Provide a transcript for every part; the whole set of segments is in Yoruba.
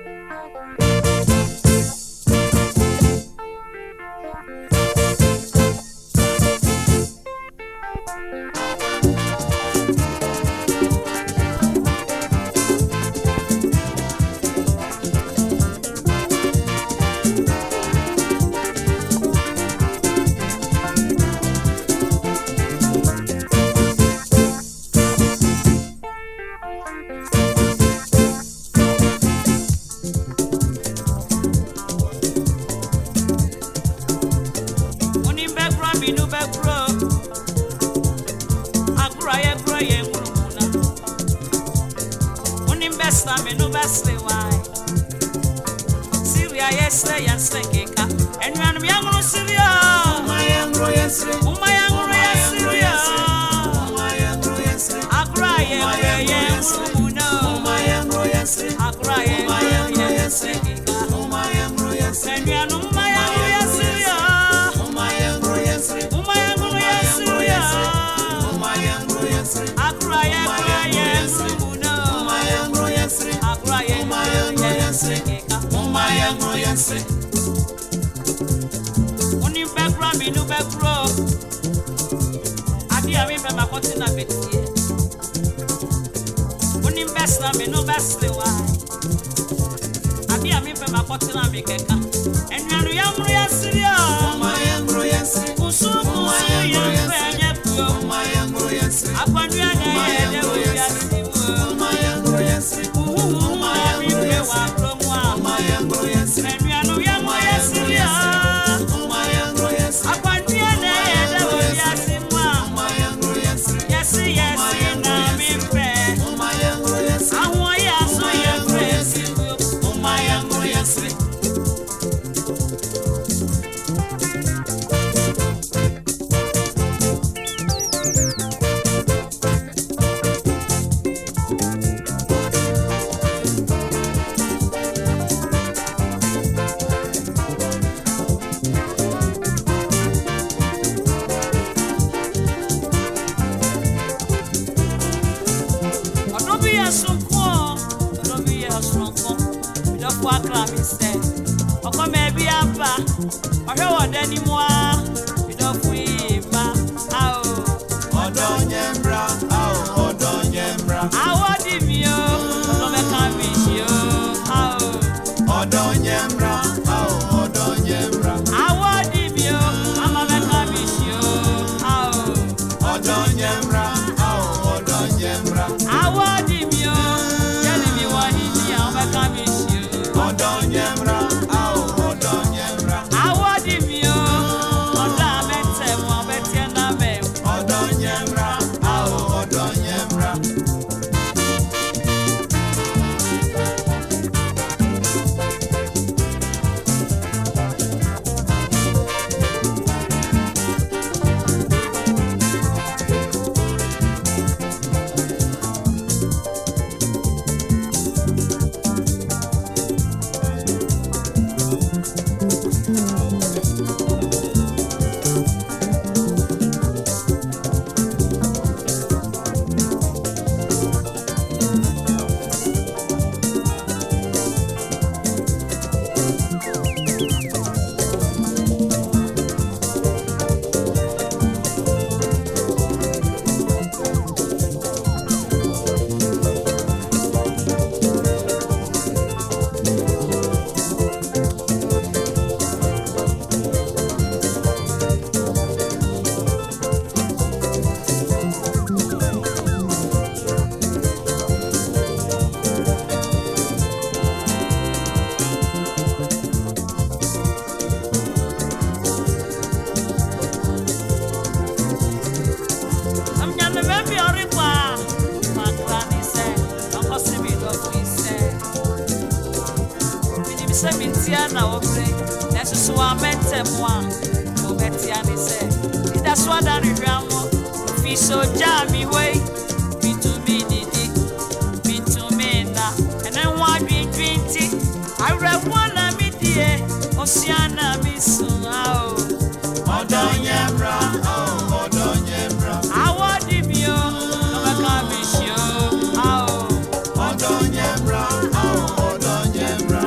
Odonyembra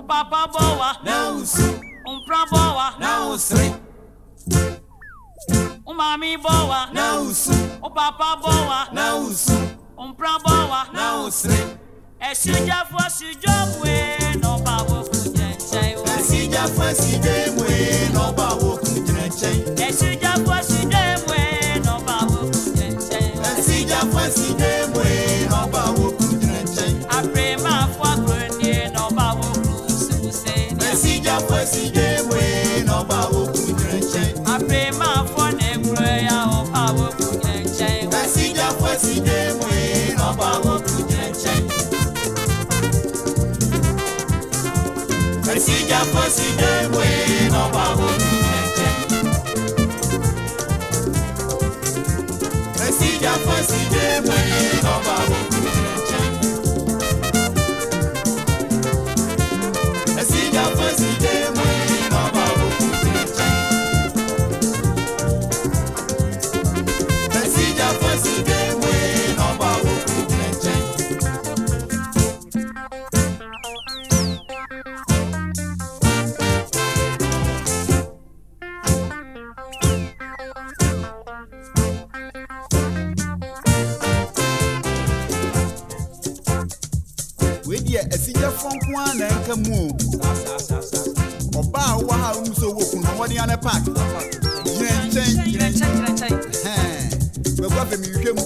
papa boa, na usu, pra boa, na usre, mami boa, na usu, papa boa, na usu, pra boa, na usre. Esija fosi jomwe no ba wo kunjenche. Esija fosi jomwe no ba wo kunjenche. Esija fosi jomwe no ba wo kunjenche. Esija fosi jomwe no ba wo kunjenche. Aprema fwa grenie no ba wo kususe. Esija fosi jomwe no ba wo kunjenche. Aprema fwa negre ya o ba wo kunjenche. Esija fosi jomwe no ba wo kunjenche. Esija fosi jomwe no ba wo kunjenche. Esija fosi jomwe no ba wo kunjenche. Esija fosi jomwe no ba wo kunjenche. Esija fosi jomwe no ba wo kunjenche. Esija fonkwa na nkamu oba wa ha so wokun no wodi ane park Chen. we gwa femi hwem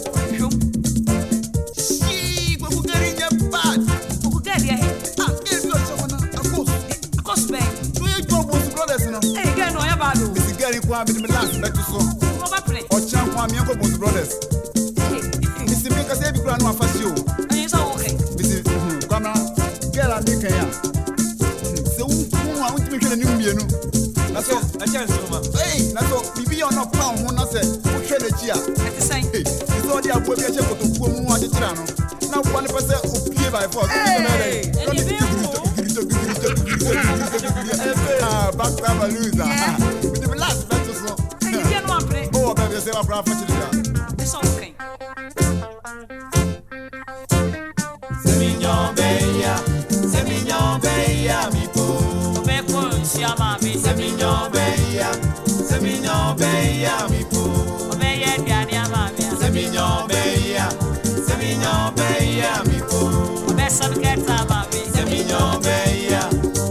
si gwa ku gari je bad Ku gari ya he. e bi o so na Akos be. no ye job with brothers no Eh ga no ya ba do. si gari kwa bi me last back to so Ko ba pre. o chan kwa mi ko with brothers misi me ka se bi kura no afasi o Ani so wo ke. misi kwamna gela mi kan ya se wu a wuntimi hwele ni mbienu na so hey na so bibi on no pound ho na se wo hwele ji a Ati sai. hey so dia bo bi a che kotokuo mu a chechira no na wo ne pese opie by force back to a loser with the last battle so Ani dia no apre. oh baby say wa pra fa chira Eso wo ke. Semignon beya mi po. Be ko nsia ma mi. Semignon beya mi po. Be ye diani ama mi. Semignon beya mi po. Be sab keta ma mi. Semignon beya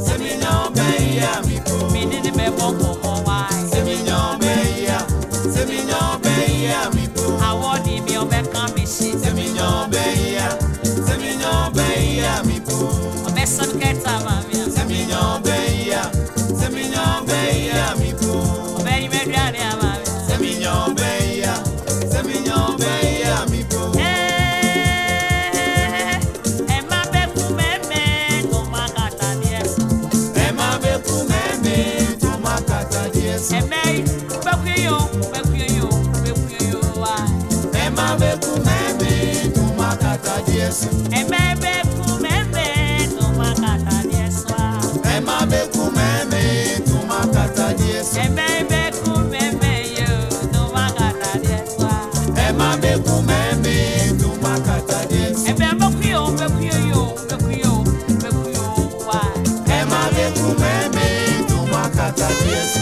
mi po. Mi ni be bon ko mo wa. Semignon beya mi po. Awodi mi o be kan mi shi. Semignon beya mi po. Be sab keta ma mi. Semignon beya mi po. Be ni me diani ama mi. Semignon beya mi po. Ma be ku me to ma kata dies. Emma be kumeme to makata dies. Emei be ku yo wa. Emma be kumeme to makata dies. Emei be ku me to ma kata dies wa. Emma be kumeme to makata dies. Emei be ku me yo to ma kata dies wa. Emma be kumeme to makata dies. Ebe be ku yo wa. Emma be kumeme to makata dies.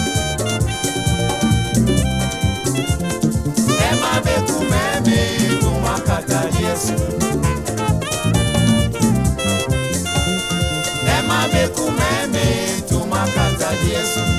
Emma be kumeme to makata dies. Emma be kumeme to makata dies.